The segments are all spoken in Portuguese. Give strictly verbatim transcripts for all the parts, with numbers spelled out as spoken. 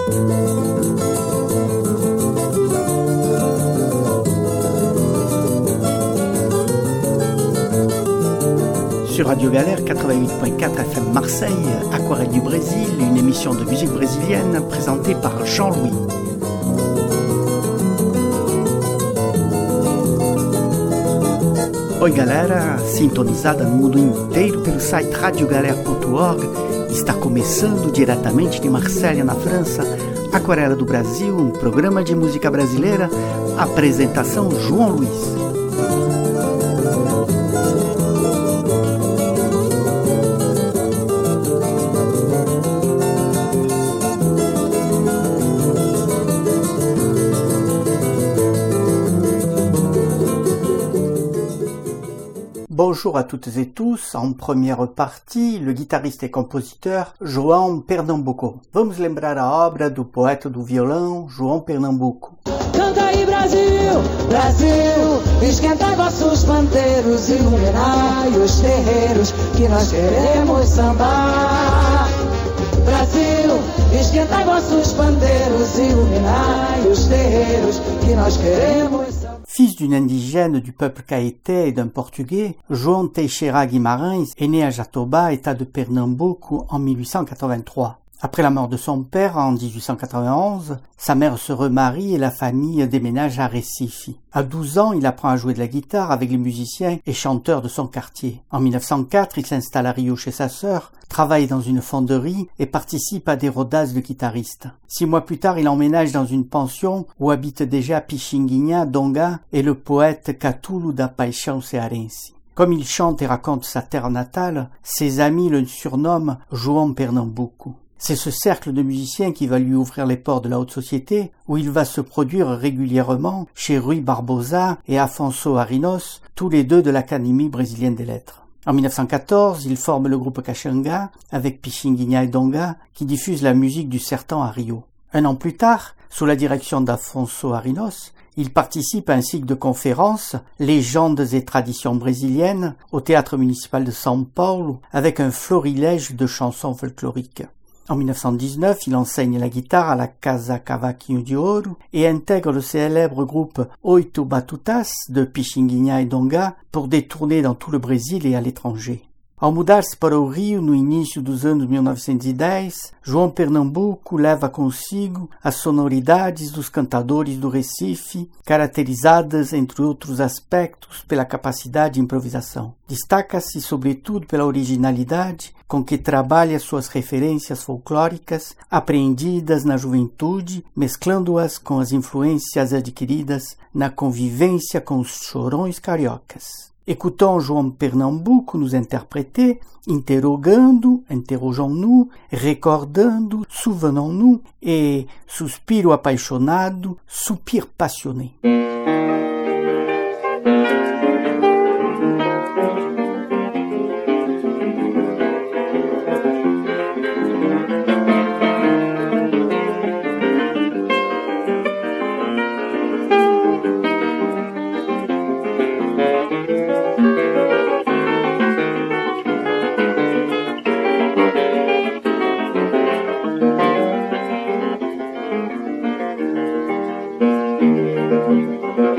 Sur Radio Galère quatre-vingt-huit point quatre F M Marseille, Aquarelle du Brésil, une émission de musique brésilienne présentée par Jean-Louis. Oi galera, sintonizada no mundo inteiro pelo site radio galère ponto org, está começando diretamente de Marselha, na França, Aquarela do Brasil, um programa de música brasileira, apresentação João Luiz. Bonjour à toutes et tous. En première partie, le guitarriste et compositeur João Pernambuco. Vamos lembrar a obra do poeta do violão João Pernambuco. Canta aí Brasil, Brasil, esquentai vossos pandeiros, iluminai os terreiros, que nós queremos sambar. Brasil, esquentai vossos pandeiros, iluminai os terreiros, que nós queremos sambar. Fils d'une indigène du peuple Caeté et d'un Portugais, João Teixeira Guimarães est né à Jatoba, état de Pernambuco, en mille huit cent quatre-vingt-trois. Après la mort de son père en dix-huit cent quatre-vingt-onze, sa mère se remarie et la famille déménage à Recife. À douze ans, il apprend à jouer de la guitare avec les musiciens et chanteurs de son quartier. En mille neuf cent quatre, il s'installe à Rio chez sa sœur, travaille dans une fonderie et participe à des rodazes de guitaristes. Six mois plus tard, il emménage dans une pension où habitent déjà Pixinguinha Donga et le poète Catulo da Paixão Cearense. Comme il chante et raconte sa terre natale, ses amis le surnomment João Pernambuco. C'est ce cercle de musiciens qui va lui ouvrir les portes de la haute société, où il va se produire régulièrement chez Rui Barbosa et Afonso Arinos, tous les deux de l'Académie brésilienne des lettres. En mille neuf cent quatorze, il forme le groupe Caxanga avec Pixinguinha et Donga qui diffuse la musique du sertão à Rio. Un an plus tard, sous la direction d'Afonso Arinos, il participe à un cycle de conférences « Légendes et traditions brésiliennes » au théâtre municipal de São Paulo avec un florilège de chansons folkloriques. En mille neuf cent dix-neuf, il enseigne la guitare à la Casa Cavaquinho de Ouro et intègre le célèbre groupe Oito Batutas de Pixinguinha et Donga pour des tournées dans tout le Brésil et à l'étranger. Ao mudar-se para o Rio no início dos anos mil novecentos e dez, João Pernambuco leva consigo as sonoridades dos cantadores do Recife, caracterizadas, entre outros aspectos, pela capacidade de improvisação. Destaca-se, sobretudo, pela originalidade com que trabalha suas referências folclóricas, apreendidas na juventude, mesclando-as com as influências adquiridas na convivência com os chorões cariocas. Écoutons João Pernambuco nous interpréter, interrogando, interrogeons-nous, recordando, souvenons-nous et suspiro apaixonado, soupir passionné. Thank you.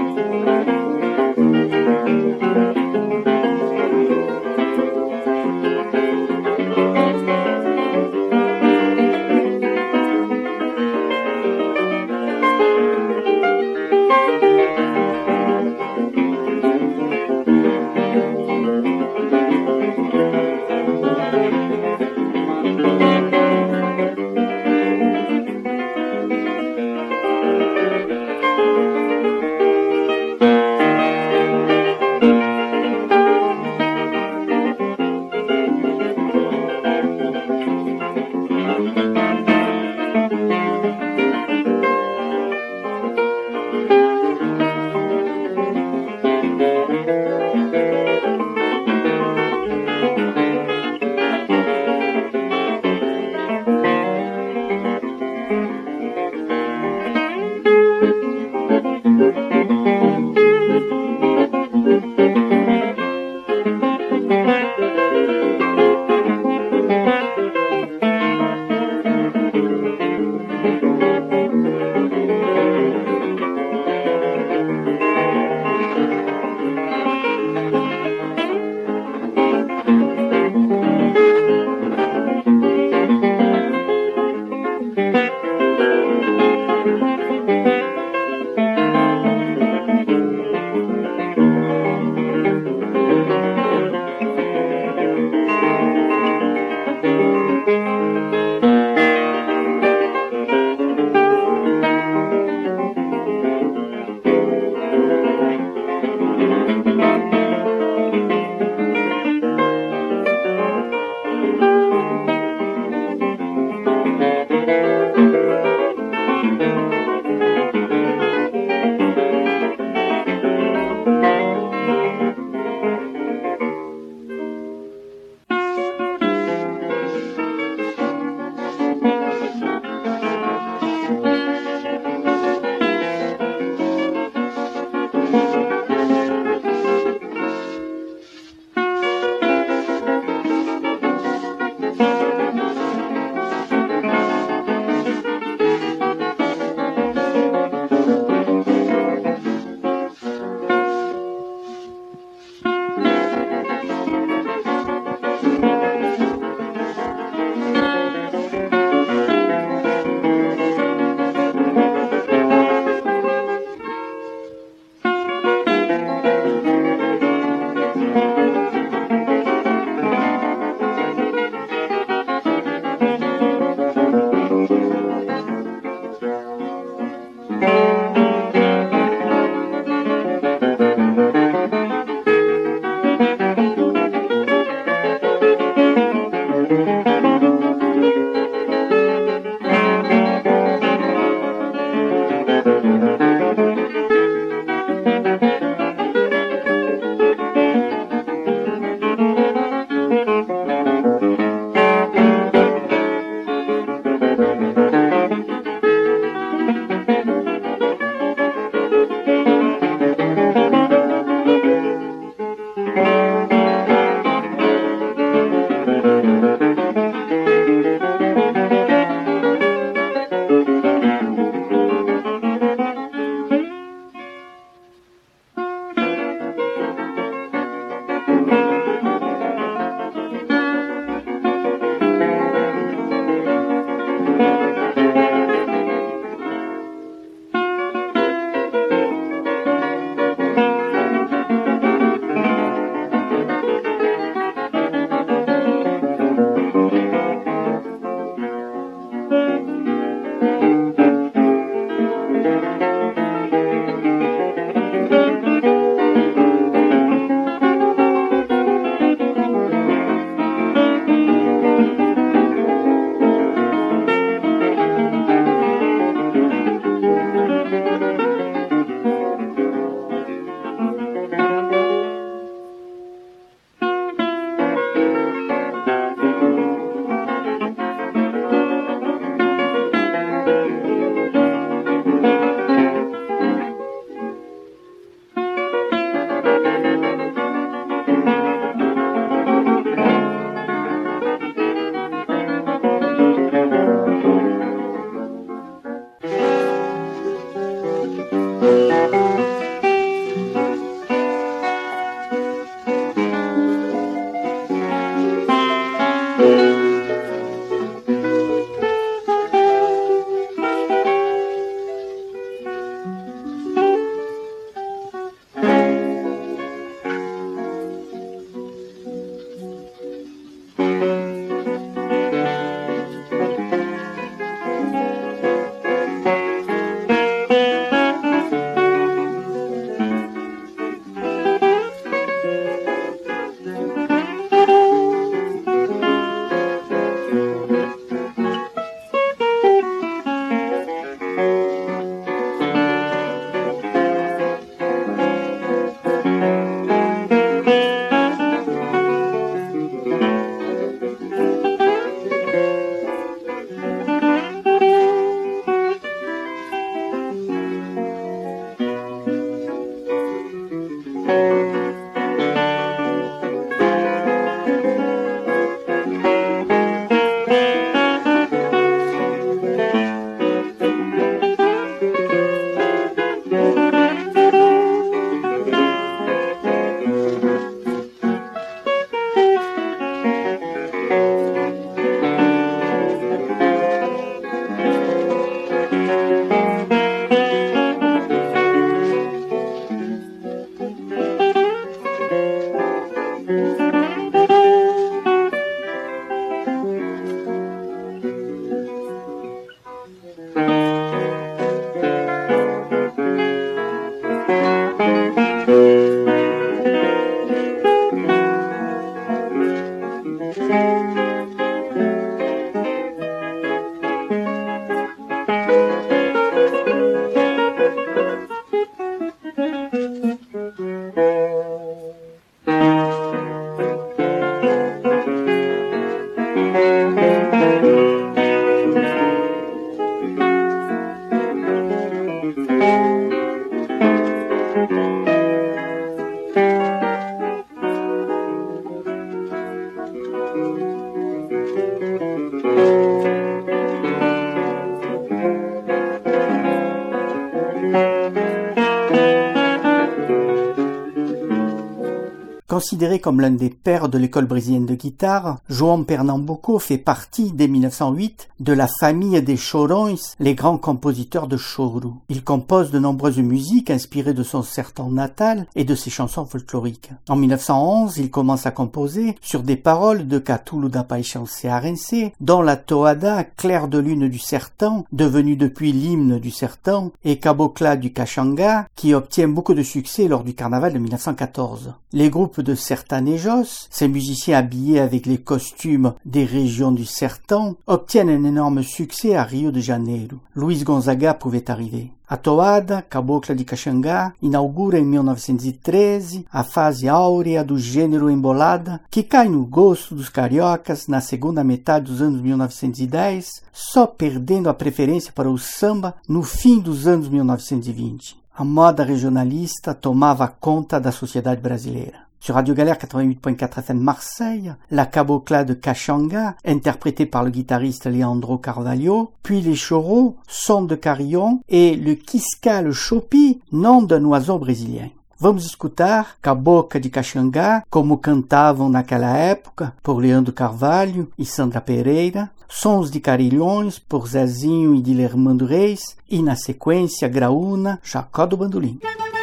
Considéré comme l'un des pères de l'école brésilienne de guitare, João Pernambuco fait partie, dès mille neuf cent huit, de la famille des Chorões, les grands compositeurs de choro. Il compose de nombreuses musiques inspirées de son sertão natal et de ses chansons folkloriques. En mille neuf cent onze, il commence à composer sur des paroles de Catulo da Paixão cearense, dont la toada Clair de lune du sertão, devenue depuis l'hymne du sertão, et Cabocla du Caxanga, qui obtient beaucoup de succès lors du carnaval de mille neuf cent quatorze. Les groupes de sertanejos, ces musiciens habillés avec les costumes des régions du sertão, obtiennent un énorme succès à Rio de Janeiro. Luiz Gonzaga pouvait arriver. A toada, Cabocla de Caxangá, inaugura em mil novecentos e treze a fase áurea do gênero embolada, que cai no gosto dos cariocas na segunda metade dos anos mil novecentos e dez, só perdendo a preferência para o samba no fim dos anos mil novecentos e vinte. A moda regionalista tomava conta da sociedade brasileira. Sur Radio Galère quatre-vingt-huit point quatre F M Marseille, la Cabocla de Caxanga, interprétée par le guitariste Leandro Carvalho, puis les choros, Som de Carillon, et le Quisca Chopi, nom d'un oiseau brésilien. Vamos escutar Cabocla de Caxangá, como cantavam naquela época, por Leandro Carvalho e Sandra Pereira, Sons de Carilhões, por Zezinho e Dilermando Reis, e na sequência Graúna, Jacó do Bandolim.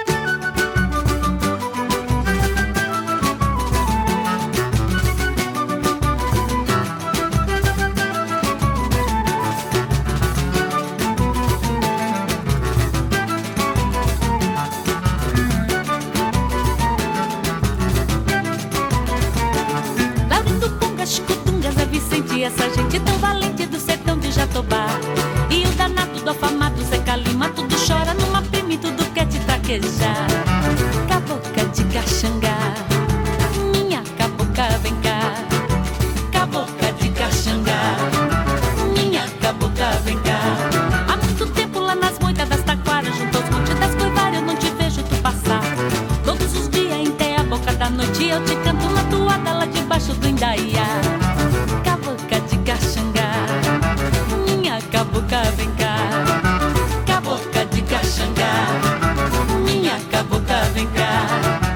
Essa gente tão valente do sertão de Jatobá. E o danado do afamado Zé Calima, tudo chora numa prima, tudo quer te traquejar. Cabocla de Caxangá, minha cabocla vem cá. Cabocla de Caxangá, minha cabocla vem cá. Há muito tempo lá nas moitas das taquaras, junto aos montes das coivaras, eu não te vejo tu passar. Todos os dias em té a boca da noite eu te canto uma toada lá debaixo do Indaiá. Cabocla vem cá, Cabocla de Caxangá, minha cabocla vem cá.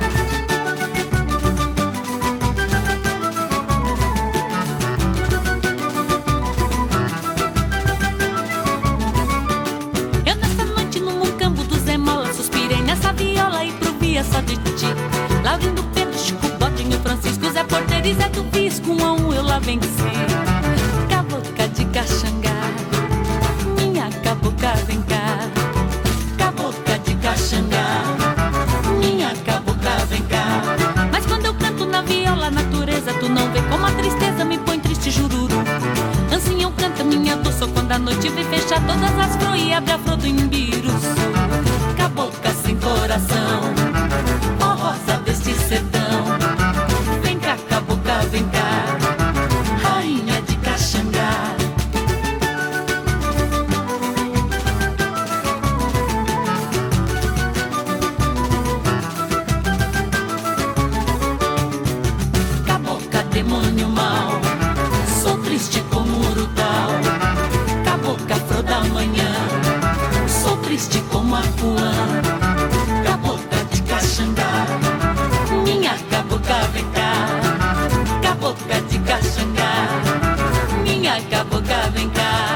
Eu nessa noite no mucambo do Zé Mola suspirei nessa viola e provia só de ti. Laurindo Pedro, Chico Botinho, Francisco, Zé Porteiro e Zé do Pisco, um a um eu lá venci. Cabocla de Caxangá, cabocla vem cá, Cabocla de Caxangá, minha cabocla vem cá. Mas quando eu canto na viola, a natureza, tu não vê como a tristeza me põe triste, jururu. Assim eu canto minha dor, só quando a noite vem fechar todas as flores e abre a flor do Imbiruçu. Cabocla sem coração, ó rosa deste sertão. Vem cá, cabocla, vem cá, rainha de Caxangá. Demônio mau, sou triste como Urutau. Cabocla flor da manhã, sou triste como Apuã. Cabocla de Caxangá, minha cabocla vem cá. Cabocla de Caxangá, minha cabocla vem cá.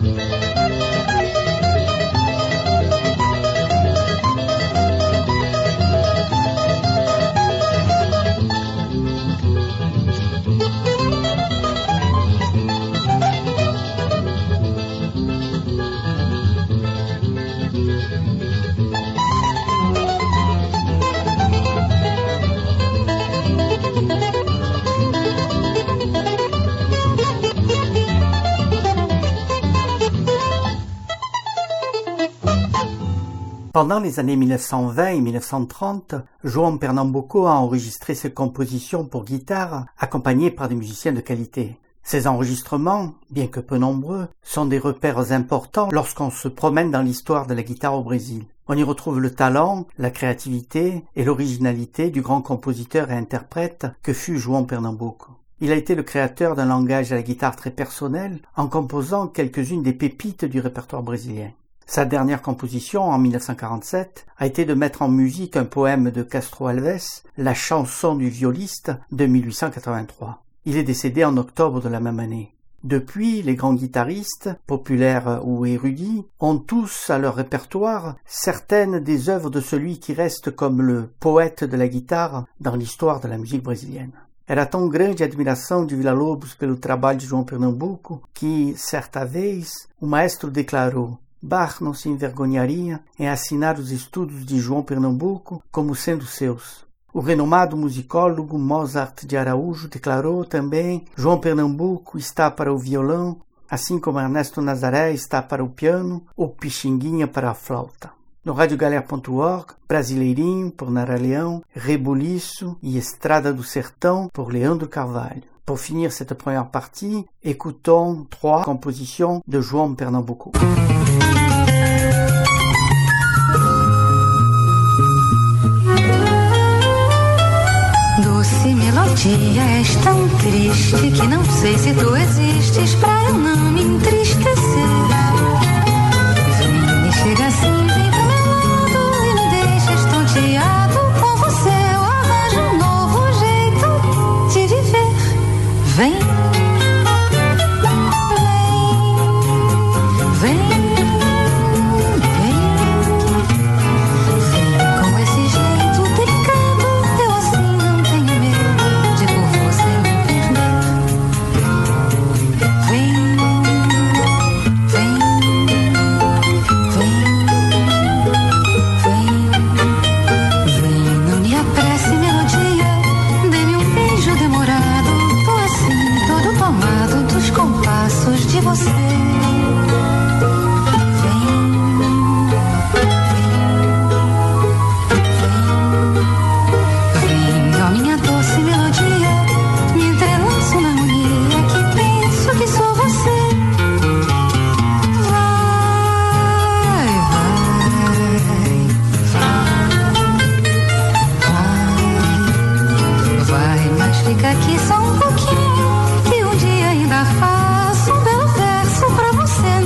Pendant les années mille neuf cent vingt et mille neuf cent trente, João Pernambuco a enregistré ses compositions pour guitare, accompagnées par des musiciens de qualité. Ces enregistrements, bien que peu nombreux, sont des repères importants lorsqu'on se promène dans l'histoire de la guitare au Brésil. On y retrouve le talent, la créativité et l'originalité du grand compositeur et interprète que fut João Pernambuco. Il a été le créateur d'un langage à la guitare très personnel en composant quelques-unes des pépites du répertoire brésilien. Sa dernière composition, en mille neuf cent quarante-sept, a été de mettre en musique un poème de Castro Alves, La chanson du violiste, de mille huit cent quatre-vingt-trois. Il est décédé en octobre de la même année. Depuis, les grands guitaristes, populaires ou érudits, ont tous à leur répertoire certaines des œuvres de celui qui reste comme le poète de la guitare dans l'histoire de la musique brésilienne. Era tão grande a admiração de Villa-Lobos pelo trabalho de João Pernambuco que, certa vez, o maestro declarou: Bach não se envergonharia em assinar os estudos de João Pernambuco como sendo seus. O renomado musicólogo Mozart de Araújo declarou também: João Pernambuco está para o violão, assim como Ernesto Nazaré está para o piano ou Pixinguinha para a flauta. No rádio galera ponto org, Brasileirinho, por Nara Leão, Rebuliço e Estrada do Sertão, por Leandro Carvalho. Pour finir cette première partie, écoutons trois compositions de João Pernambuco. Doce melodia, és tão triste que não sei se tu existes pra eu não me entristecer. Vem, me chega assim, vem pro meu lado e me deixa estonteado. Com você eu arranjo um novo jeito de viver. Vem, vem, vem. Aqui só um pouquinho, que um dia ainda faço um belo verso pra você.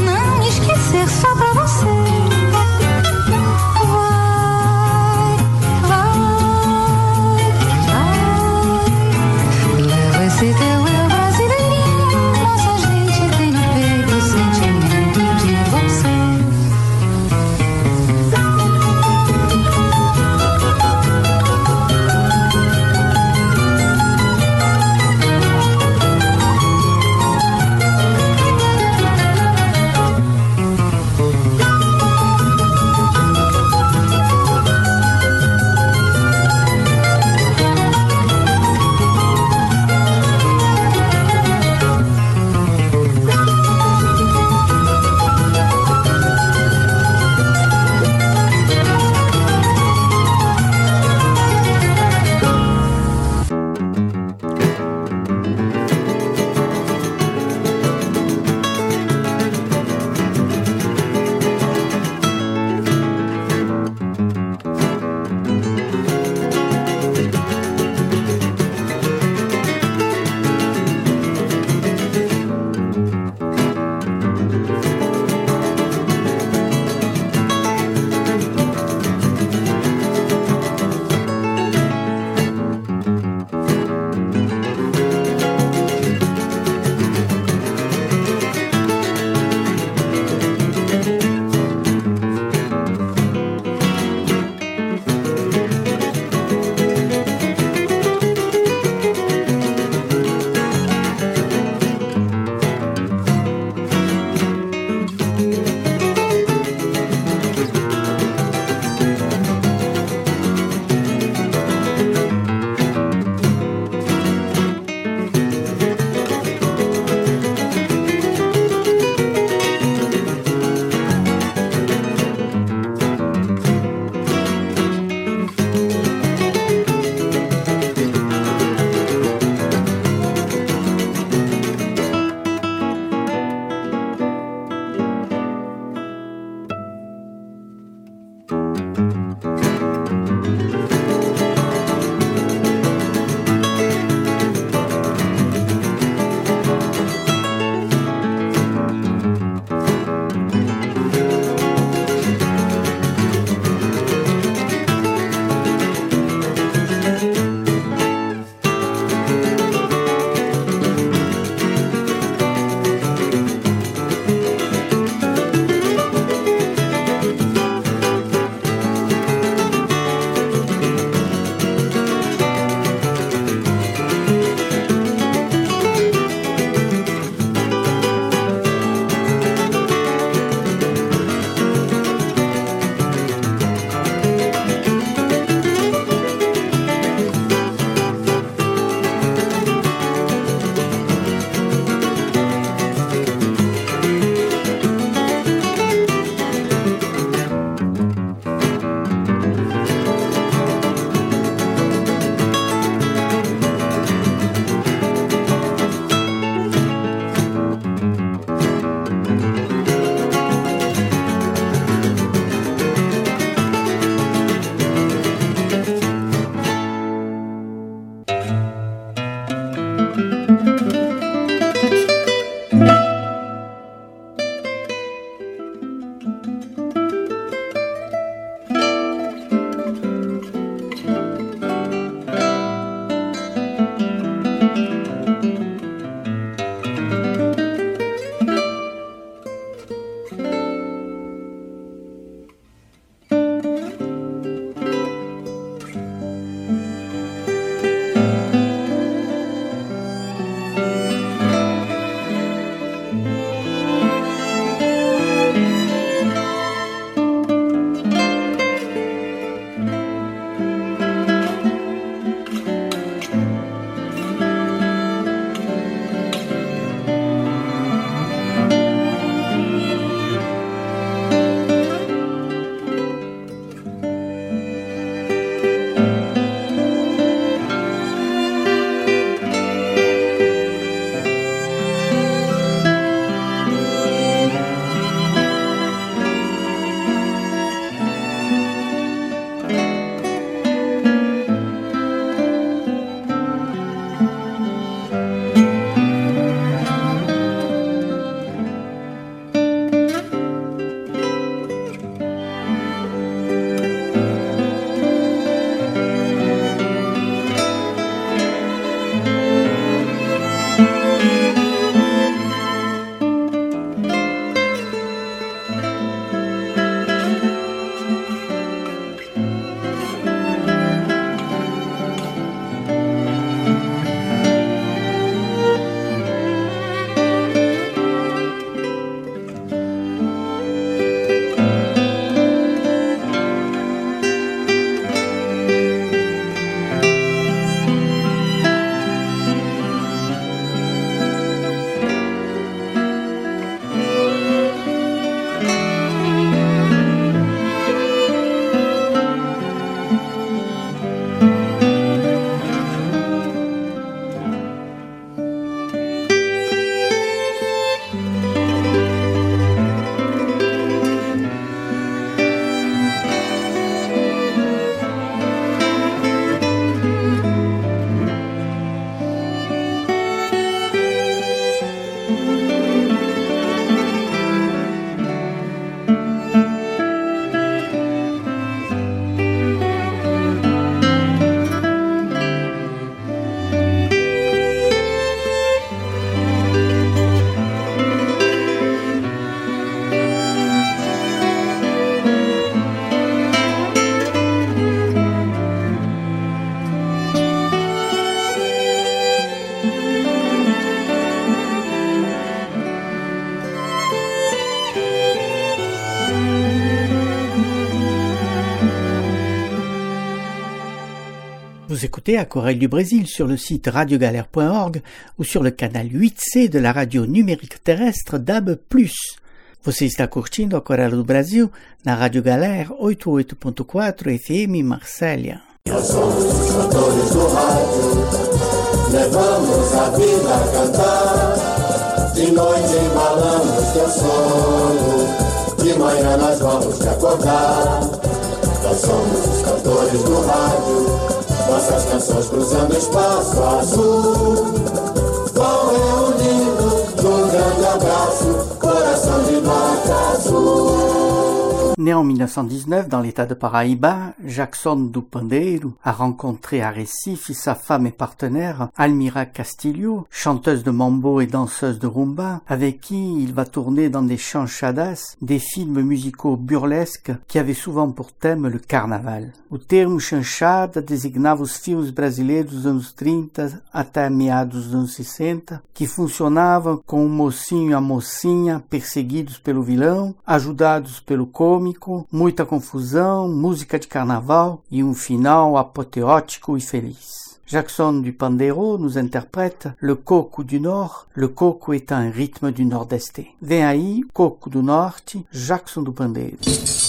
Vous écoutez Aquarelle du Brésil sur le site radio galère point org ou sur le canal huit C de la radio numérique terrestre D A B plus. Você está curtindo Aquarela do Brasil na Rádio Galera oitenta e oito ponto quatro F M Marsella. Nós somos os cantores do rádio, levamos a vida a cantar. De noite embalamos teu sono, de manhã nós vamos te acordar. Nós somos os cantores do rádio, nossas canções cruzando o espaço azul, vão reunindo num grande abraço, coração de nota azul. Né en mille neuf cent dix-neuf dans l'état de Paraíba, Jackson do Pandeiro a rencontré à Recife sa femme et partenaire Almira Castilho, chanteuse de mambo et danseuse de rumba, avec qui il va tourner dans des chanchadas, des films musicaux burlesques qui avaient souvent pour thème le carnaval. O termo chanchada designava os filmes brasileiros dos anos trinta até meados dos anos sessenta, que funcionavam com o mocinho e a mocinha perseguidos pelo vilão, ajudados pelo cômico, muita confusão, música de carnaval e um final apoteótico e feliz. Jackson du Pandeiro nous interprète le coco du Nord. Le coco est un rythme du Nordeste. Vem aí, coco do Norte, Jackson do Pandeiro.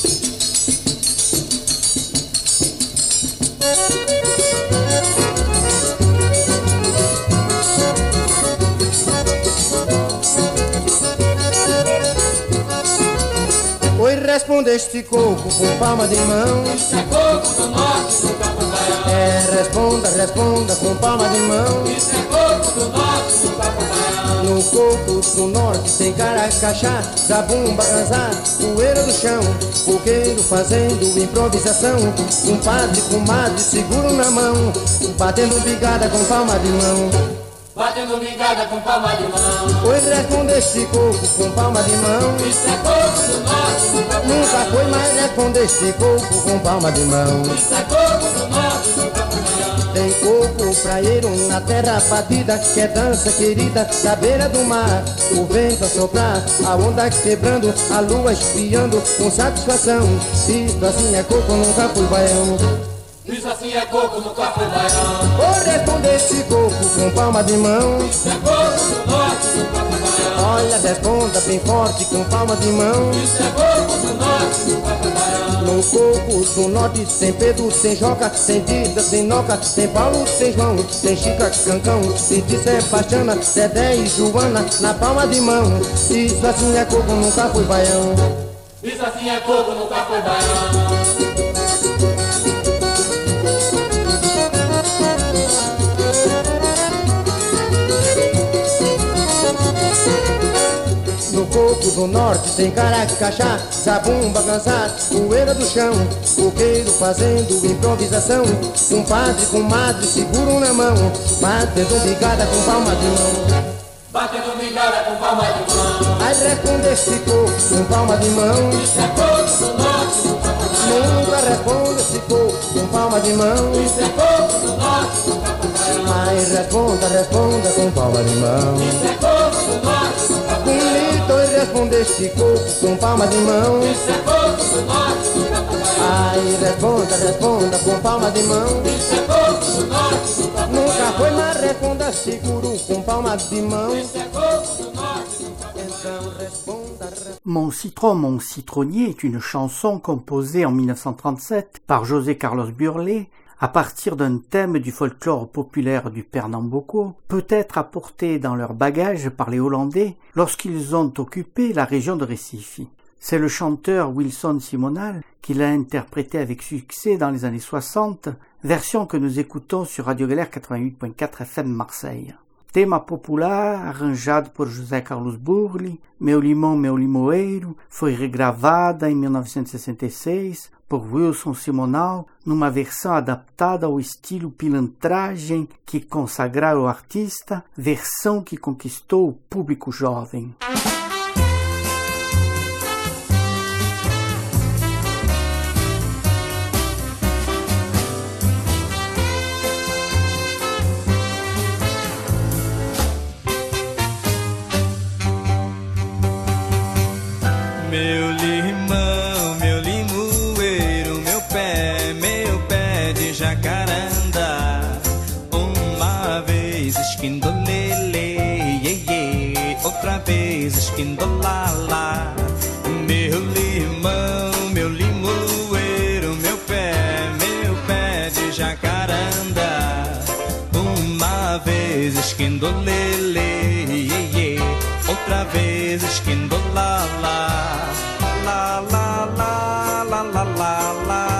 Oi, responde este coco com palma de mão. Isso é coco do norte do Capubaião. É, responda, responda com palma de mão. Isso é coco do norte do Capubaião. No coco do norte tem caracachá, zabumba, ganzá, poeira do chão, coqueiro fazendo improvisação, um padre com madre seguro na mão, batendo bigada com palma de mão. Batendo mingada com palma de mão. Oi, responde este coco com palma de mão. Isso é coco do norte do Capubaião. Nunca foi mais responde este coco com palma de mão. Isso é coco do norte do Capubaião. Tem coco praieiro na terra batida, que é dança querida da beira do mar. O vento a soprar, a onda quebrando, a lua espiando com satisfação. Isto assim é coco no Capubaião. Isso assim é coco no Capubaião. Vou responder esse coco com palma de mão. Isso é coco do norte do Capubaião. Olha, responda bem forte com palma de mão. Isso é coco do norte do Capubaião. No coco do norte tem Pedro, tem Joca, tem Dida, tem Noca, tem Paulo, tem João, tem Chica, Cancão, Titi, Sebastiana, Dedé e Joana na palma de mão. Isso assim é coco no Capubaião. Isso assim é coco no Capubaião. No coco do norte tem caracachá, zabumba, ganzá, poeira do chão, coqueiro fazendo improvisação, um padre com madre seguro na mão, batendo bigada com palma de mão. Batendo mingada com palma de mão. Aí responde este coco com palma de mão. Isso é coco do norte do Capubaião. Nunca responde este coco com palma de mão. Isso é coco do norte do Capubaião. Aí responda, responda com palma de mão. Isso é coco do norte do Capubaião. Bonito e responde este coco com palma de mão. Isso é coco do norte do Capubaião. Aí responda, responda com palma de mão. Isso é coco do norte do Capubaião. Nunca foi, mas responda seguro com palma de mão. Isso é coco do norte do Capubaião. Então responda, responda. Mon citron, mon citronnier est une chanson composée en mille neuf cent trente-sept par José Carlos Burlé à partir d'un thème du folklore populaire du Pernambuco, peut-être apporté dans leur bagage par les Hollandais lorsqu'ils ont occupé la région de Recife. C'est le chanteur Wilson Simonal qui l'a interprété avec succès dans les années soixante, version que nous écoutons sur Radio Galère quatre-vingt-huit point quatre F M Marseille. Tema popular, arranjado por José Carlos Burley, Meu Limão, Meu Limoeiro, foi regravada em mil novecentos e sessenta e seis por Wilson Simonal, numa versão adaptada ao estilo pilantragem que consagrara o artista, versão que conquistou o público jovem. Meu limão, meu limoeiro, meu pé, meu pé de jacarandá. outra vez esquindolala. Meu limão, meu limoeiro, meu pé, meu pé de jacaranda. Uma vez esquindolele, iê, iê, outra vez esquindolala. La la la la la la la.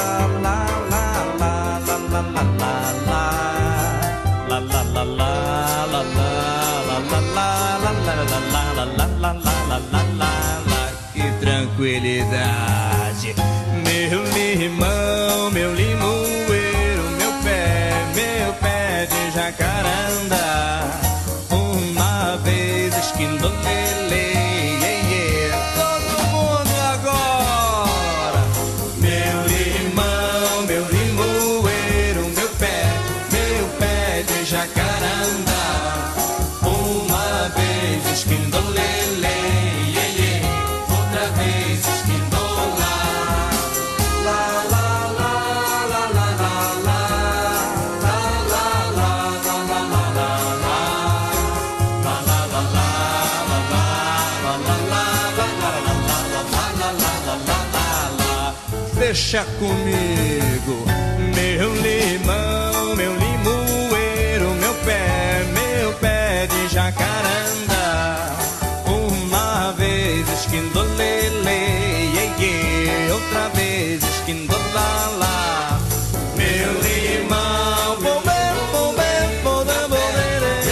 Que tranquilidade. Meu limão, meu limoeiro, meu pé, meu pé de jacaranda. Uma vez esquindolele, todo mundo agora. Meu limão, meu limoeiro, meu pé, meu pé de jacaranda. Uma vez esquindolele, outra vez esquindola. La la la la la la la. La la la la la la la. La la la la la la. Deixa comigo, meu limão, meu limoeiro, meu pé, meu pé de jacaranda. Uma vez esquindolele, outra vez esquindolala. Meu limão, bombe, bombe, bombe, bombe,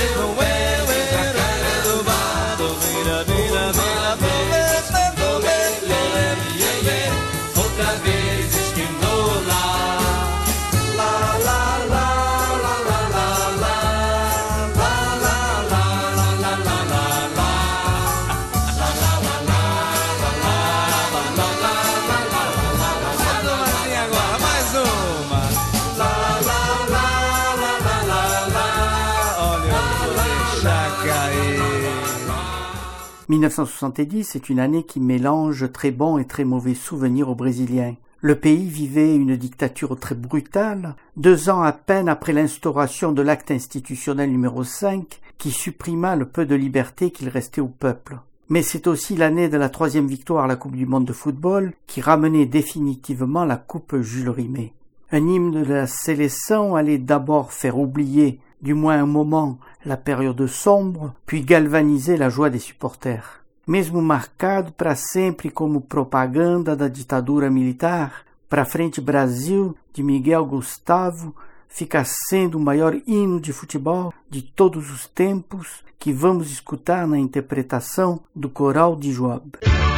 outra vez esquindola. La la la la la la la. La la la la la la la la. La la la la la la la la. Agora mais uma. La la la la la la la. Olha, eu vou deixar cair. mille neuf cent soixante-dix est une année qui mélange très bons et très mauvais souvenirs aux Brésiliens. Le pays vivait une dictature très brutale, deux ans à peine après l'instauration de l'acte institutionnel numéro cinq qui supprima le peu de liberté qu'il restait au peuple. Mais c'est aussi l'année de la troisième victoire à la Coupe du Monde de football qui ramenait définitivement la Coupe Jules Rimet. Un hymne de la sélection allait d'abord faire oublier, du moins un moment, la période sombre, puis galvaniser la joie des supporters. Mesmo marcado para sempre como propaganda da ditadura militar, Pra Frente Brasil, de Miguel Gustavo, fica sendo o maior hino de futebol de todos os tempos, que vamos escutar na interpretação do Coral de Joab.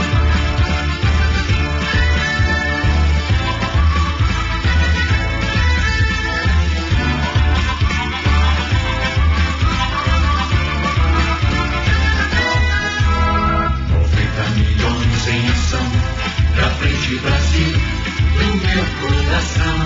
Pra frente Brasil, do meu coração.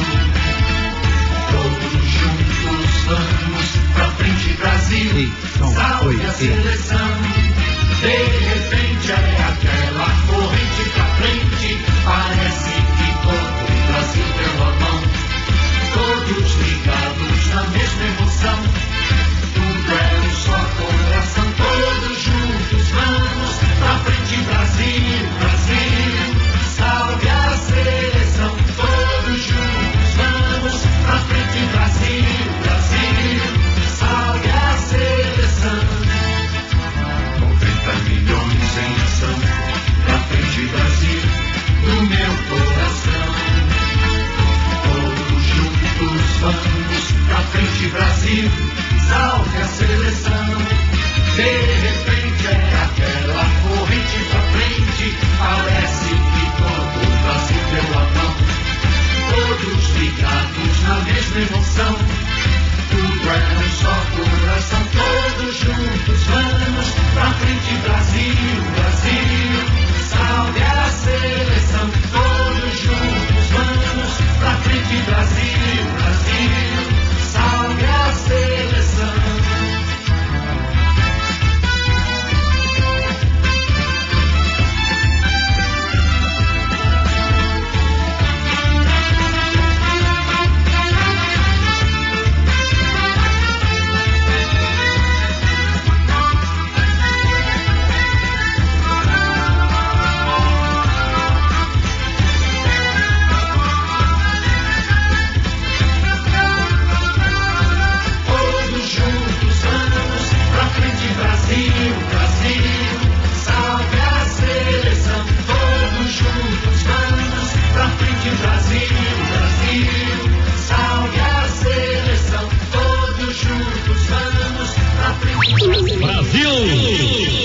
Todos juntos vamos pra frente Brasil, salve a seleção. De repente é aquela corrente pra frente, parece que todo o Brasil deu a mão. Todos ligados na mesma emoção, tudo é um só coração. Todos juntos vamos pra frente Brasil, Brasil. Salve a seleção, todos juntos vamos pra frente Brasil, Brasil. Salve a seleção. noventa milhões em ação, pra frente Brasil, no meu coração. Todos juntos vamos pra frente Brasil, salve a seleção. De repente é aquela corrente pra frente, parece que todo o Brasil deu a mão. Todos ligados na mesma emoção, tudo é um só coração. Todos juntos vamos pra frente Brasil, Brasil. Salve a seleção, todos juntos vamos pra frente Brasil, Brasil. Salve a seleção.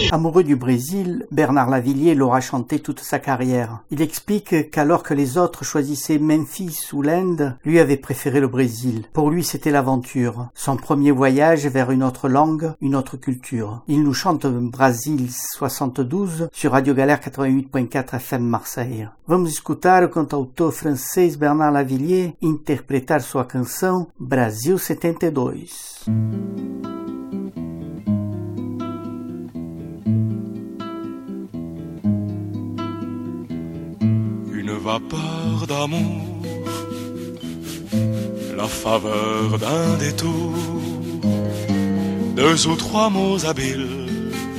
Amoureux du Brésil, Bernard Lavilliers l'aura chanté toute sa carrière. Il explique qu'alors que les autres choisissaient Memphis ou l'Inde, lui avait préféré le Brésil. Pour lui, c'était l'aventure, son premier voyage vers une autre langue, une autre culture. Il nous chante Brasil soixante-douze sur Radio Galère quatre-vingt-huit point quatre F M Marseille. Vamos escutar o cantautor francês Bernard Lavilliers interpretar sua canção Brasil setenta e dois. Une vapeur d'amour, la faveur d'un détour, deux ou trois mots habiles,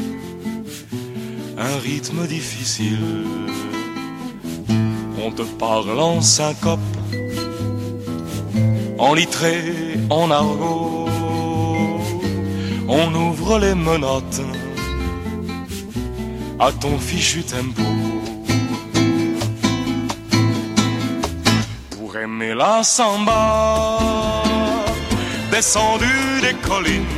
un rythme difficile. On te parle en syncope, en littré, en argot, on ouvre les menottes à ton fichu tempo. Pour aimer la samba, descendu des collines,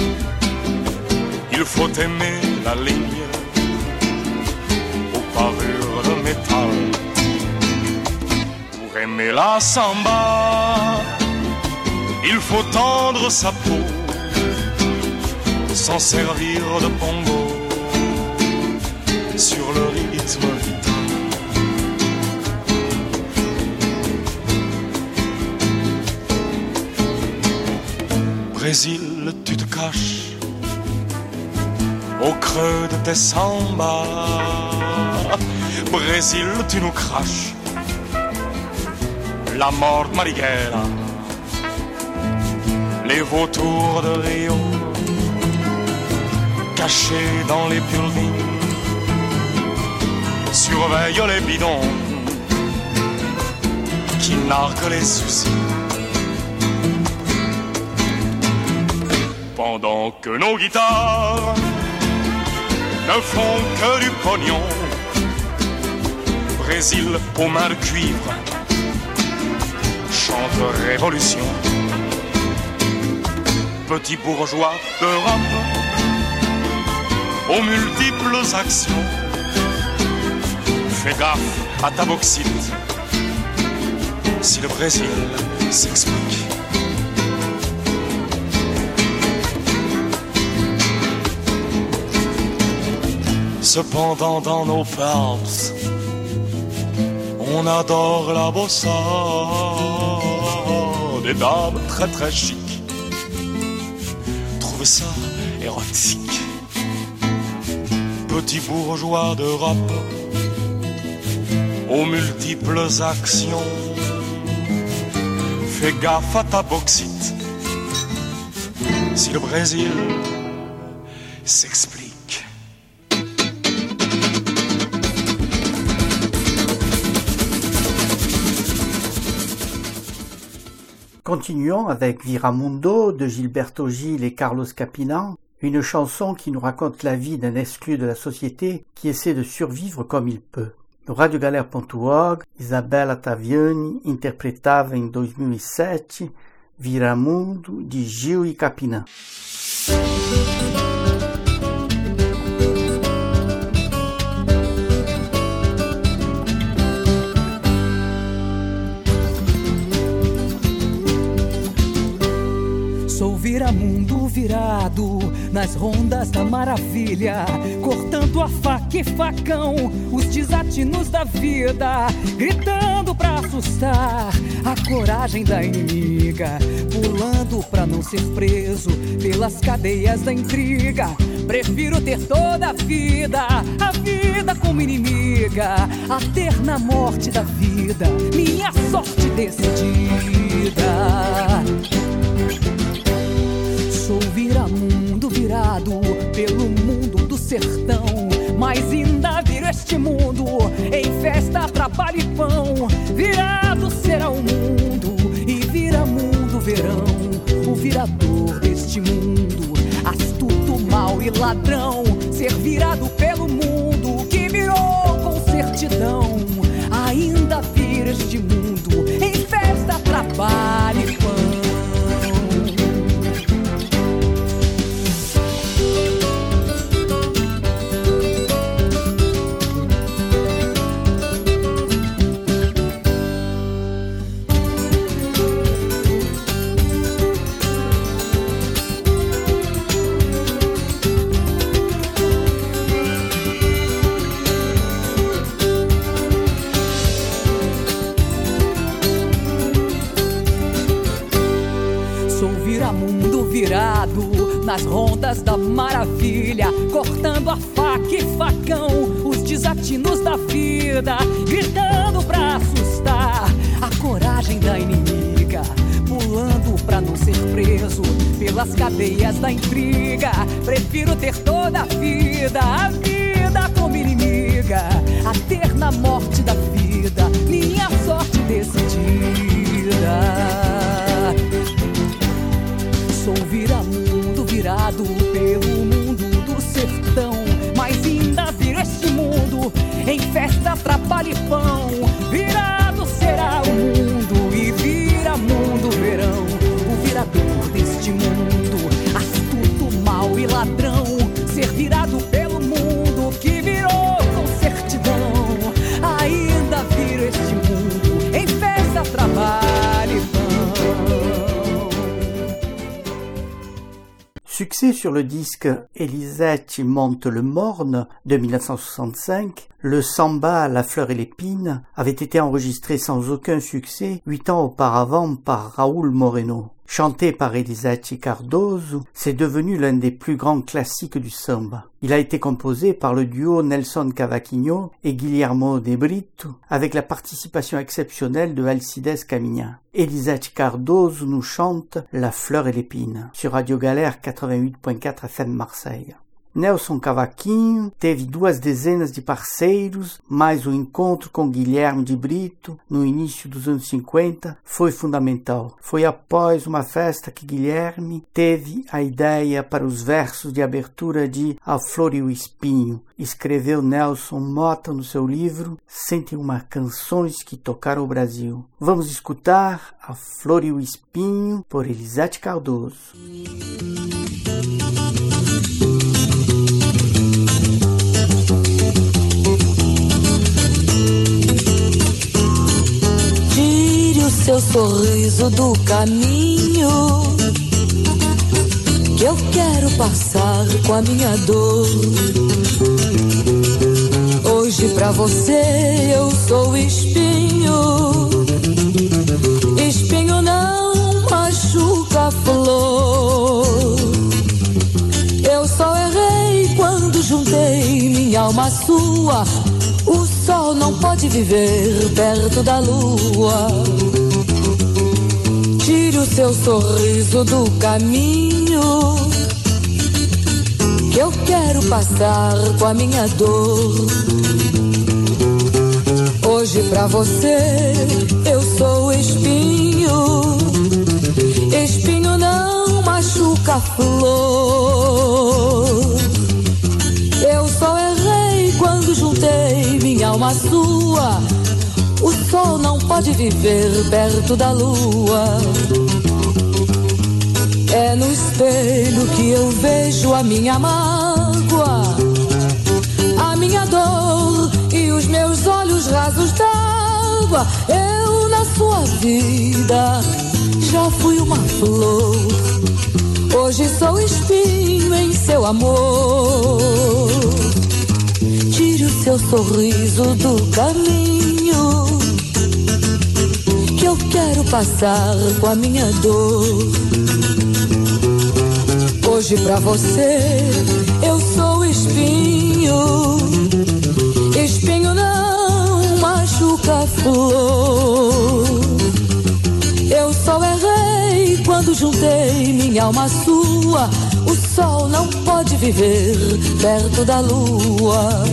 il faut aimer la ligne aux parures de métal. Pour aimer la samba, il faut tendre sa peau, s'en servir de bongo sur le rythme vital. Brésil, tu te caches au creux de tes sambas. Brésil, tu nous craches la mort Marighella. Les vautours de Rio, cachés dans les buildings, surveillent les bidons qui narguent les soucis. Pendant que nos guitares ne font que du pognon, Brésil aux mains de cuivre chante révolution. Petit bourgeois d'Europe aux multiples actions, fais gaffe à ta bauxite si le Brésil s'explique. Cependant dans nos pubs, on adore la bossa, des dames très très chic, trouve ça érotique. Petit bourgeois d'Europe, aux multiples actions, fais gaffe à ta bauxite si le Brésil s'explique. Continuons avec Viramundo de Gilberto Gil et Carlos Capinã, une chanson qui nous raconte la vie d'un exclu de la société qui essaie de survivre comme il peut. No radio galera ponto org, Isabella Taviani interpretava em dois mil e sete Viramundo de Gil e Capinã. Sou viramundo virado nas rondas da maravilha, cortando a faca e facão, os desatinos da vida, gritando pra assustar a coragem da inimiga, pulando pra não ser preso pelas cadeias da intriga. Prefiro ter toda a vida, a vida como inimiga, a ter na morte da vida minha sorte decidida. Sou viramundo virado pelo mundo do sertão, mas ainda viro este mundo em festa, trabalho e pão. Virado será o mundo e viramundo verão, o virador deste mundo, astuto, mau e ladrão, ser virado pelo mundo que virou com certidão. Ainda vira este mundo em festa, trabalho e pão. nas rondas da maravilha, cortando a faca e facão, os desatinos da vida, gritando pra assustar a coragem da inimiga, pulando pra não ser preso pelas cadeias da intriga. Prefiro ter toda a vida, a vida como inimiga, a ter na morte da vida minha sorte decidida. Sou vira-mundo virado pelo mundo do sertão, mas ainda viro este mundo em festa, trabalho e pão. Virado será o mundo e vira mundo verão, o virador deste mundo, astuto, mau e ladrão, ser virado pelo mundo que virou com certidão. Ainda viro este mundo em festa, trabalho e pão. Succès sur le disque Elisette monte le Morne de mille neuf cent soixante-cinq, le samba La fleur et l'épine avait été enregistré sans aucun succès huit ans auparavant par Raúl Moreno. Chanté par Elisette Cardoso, c'est devenu l'un des plus grands classiques du samba. Il a été composé par le duo Nelson Cavaquinho et Guillermo de Brito, avec la participation exceptionnelle de Alcides Caminha. Elisette Cardoso nous chante La fleur et l'épine, sur Radio Galère quatre-vingt-huit point quatre F M Marseille. Nelson Cavaquinho teve duas dezenas de parceiros, mas o encontro com Guilherme de Brito, no início dos anos cinquenta, foi fundamental. Foi após uma festa que Guilherme teve a ideia para os versos de abertura de A Flor e o Espinho. Escreveu Nelson Mota no seu livro cento e uma Canções que Tocaram o Brasil. Vamos escutar A Flor e o Espinho, por Elisette Cardoso. Seu sorriso do caminho que eu quero passar com a minha dor. Hoje pra você eu sou espinho. Espinho não machuca a flor. Eu só errei quando juntei minha alma à sua. O sol não pode viver perto da lua. Tire o seu sorriso do caminho que eu quero passar com a minha dor. Hoje pra você eu sou espinho. Espinho não machuca a flor. Eu só errei quando juntei minha alma à sua. O sol não pode viver perto da lua. É no espelho que eu vejo a minha mágoa, a minha dor e os meus olhos rasos d'água. Eu na sua vida já fui uma flor. Hoje sou espinho em seu amor. Tire o seu sorriso do caminho que eu quero passar com a minha dor. Hoje pra você eu sou espinho. Espinho não machuca a flor. Eu só errei quando juntei minha alma à sua. O sol não pode viver perto da lua.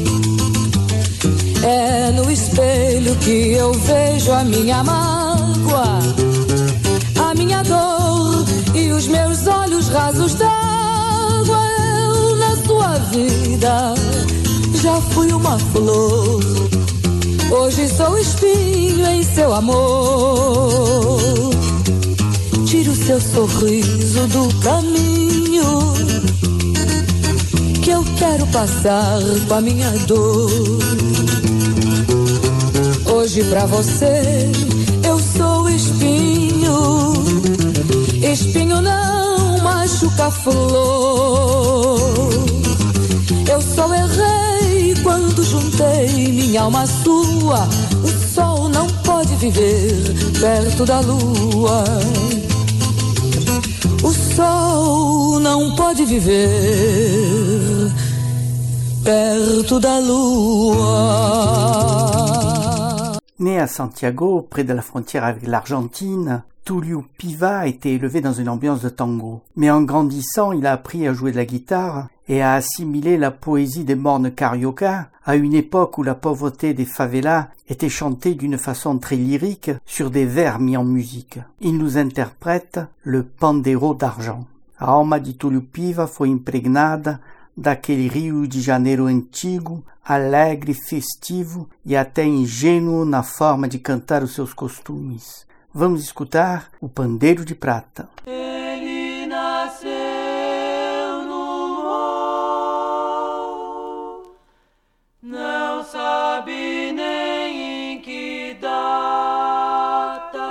É no espelho que eu vejo a minha mágoa, a minha dor e os meus olhos rasos d'água. Eu na sua vida já fui uma flor. Hoje sou espinho em seu amor. Tire o seu sorriso do caminho que eu quero passar com a minha dor. Hoje pra você eu sou espinho. Espinho não machuca a flor. Eu só errei quando juntei minha alma à sua. O sol não pode viver perto da lua. O sol não pode viver perto da lua. Né à Santiago, près de la frontière avec l'Argentine, Tulio Piva a été élevé dans une ambiance de tango. Mais en grandissant, il a appris à jouer de la guitare et à assimiler la poésie des mornes carioca à une époque où la pauvreté des favelas était chantée d'une façon très lyrique sur des vers mis en musique. Il nous interprète le Pandeiro d'argent. A alma de Tulio Piva foi impregnada daquele Rio de Janeiro antigo, alegre, festivo e até ingênuo na forma de cantar os seus costumes. Vamos escutar o Pandeiro de Prata. Ele nasceu no morro, não sabe nem em que data.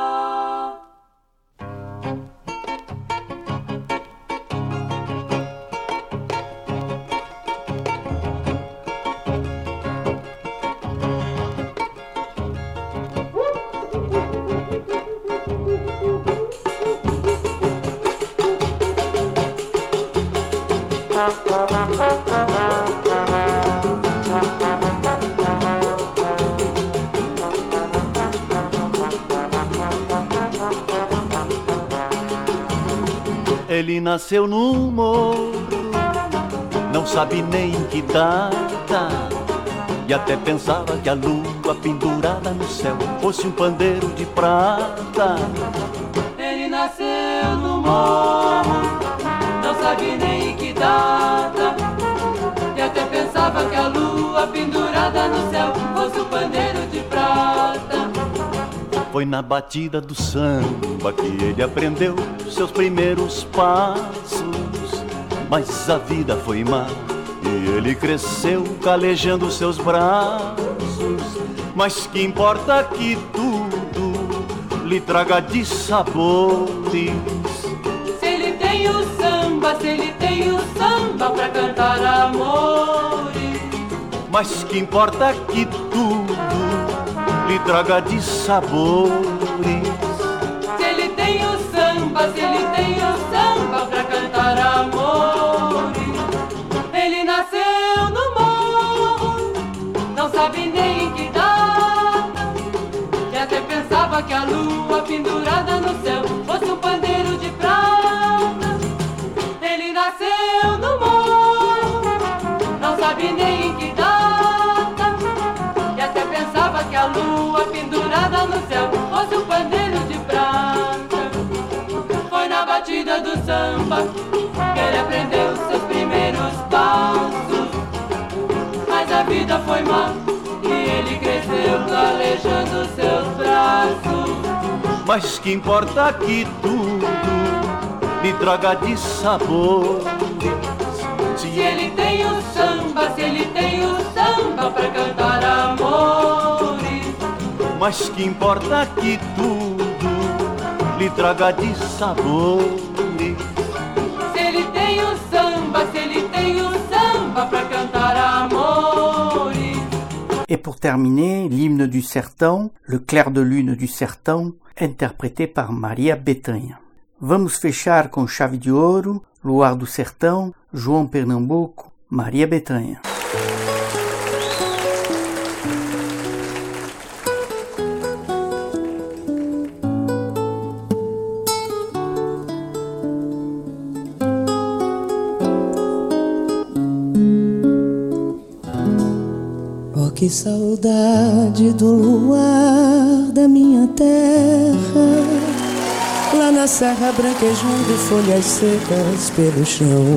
Ele nasceu no morro, não sabe nem que data, e até pensava que a lua pendurada no céu fosse um pandeiro de prata. Ele nasceu no morro, não sabe nem que data, e até pensava que a lua pendurada no céu fosse um pandeiro de prata. Foi na batida do samba que ele aprendeu seus primeiros passos, mas a vida foi má e ele cresceu calejando seus braços. Mas que importa que tudo lhe traga de sabores, se ele tem o samba, se ele tem o samba pra cantar amores. Mas que importa que tudo lhe traga de sabores, se ele tem o samba, se ele tem o samba pra cantar amores. Ele nasceu no morro, não sabe nem em que data, e até pensava que a lua pendurada no céu fosse um pandeiro de prata. Ele nasceu no morro, não sabe nem em que data, e até pensava que a lua pendurada no céu fosse um pandeiro de prata. Foi na batida do samba que ele aprendeu seus primeiros passos, mas a vida foi má e ele cresceu calejando seus braços. mas que importa que tudo lhe traga de sabor. Se ele tem o samba, se ele tem o samba pra cantar amores, mas que importa que tudo lhe traga de sabor. se ele tem o samba, se ele tem o samba pra cantar amores. Et pour terminer, l'hymne du sertão, le clair de lune du sertão, interprété par Maria Bethânia. Vamos fechar com chave de ouro, Luar do Sertão, João Pernambuco, Maria Bethânia. Oh, que saudade do luar da minha terra, lá na serra branquejando folhas secas pelo chão.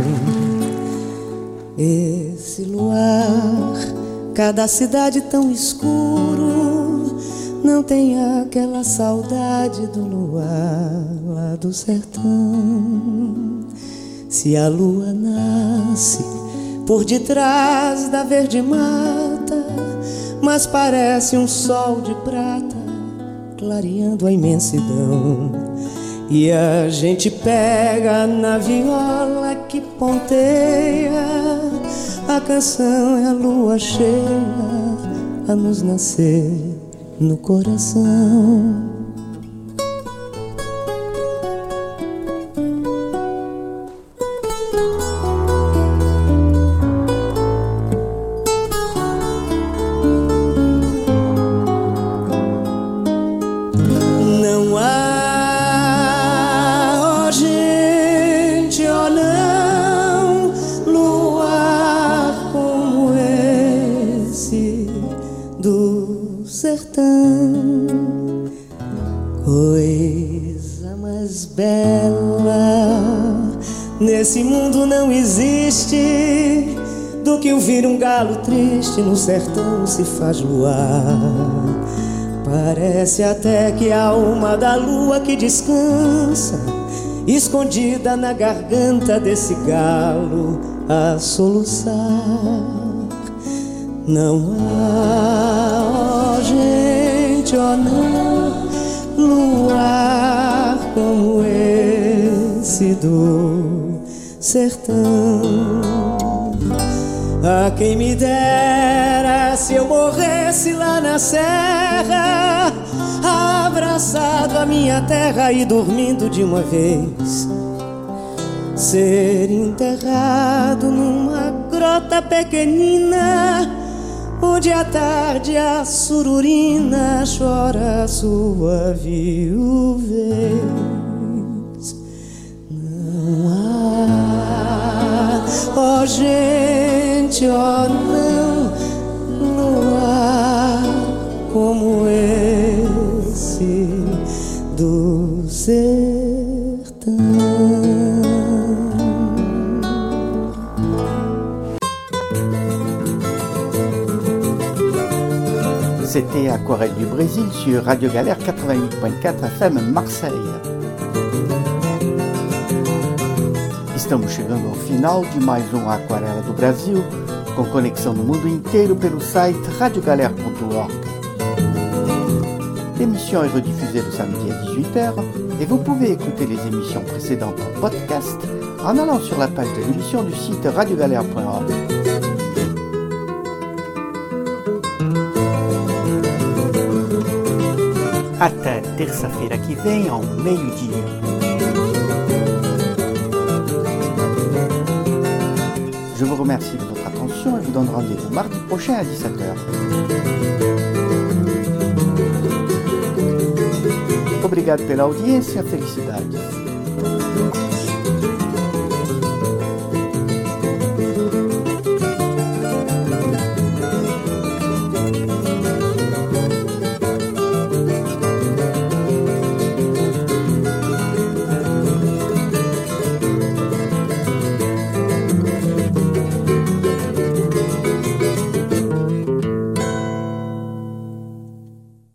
Esse luar, cada cidade tão escuro, não tem aquela saudade do luar lá do sertão. Se a lua nasce por detrás da verde mata, mas parece um sol de prata clareando a imensidão. E a gente pega na viola que ponteia, a canção é a lua cheia a nos nascer no coração. sertão. Coisa mais bela nesse mundo não existe do que ouvir um galo triste no sertão se faz luar. Parece até que a alma da lua que descansa escondida na garganta desse galo a soluçar. Não há, ó gente, ó não, luar como esse do sertão. A quem me dera se eu morresse lá na serra, abraçado à minha terra e dormindo de uma vez, ser enterrado numa grota pequenina, onde à tarde a sururina chora a sua viuvez. Não há, ó gente, ó não, luar como esse do sertão. C'était Aquarelle du Brésil sur Radio Galère quatre-vingt-huit point quatre F M Marseille. Estamos chegando ao final de mais um Aquarela do Brasil, com conexão no mundo inteiro pelo site radio galère ponto org. L'émission est rediffusée le samedi à dix-huit heures et vous pouvez écouter les émissions précédentes en podcast en allant sur la page de l'émission du site radio galère point org. Até terça-feira que vem, ao meio-dia. Je vous remercie de votre attention et vous donne rendez-vous mardi prochain à dix-sept heures. Obrigado pela audiência, felicidades.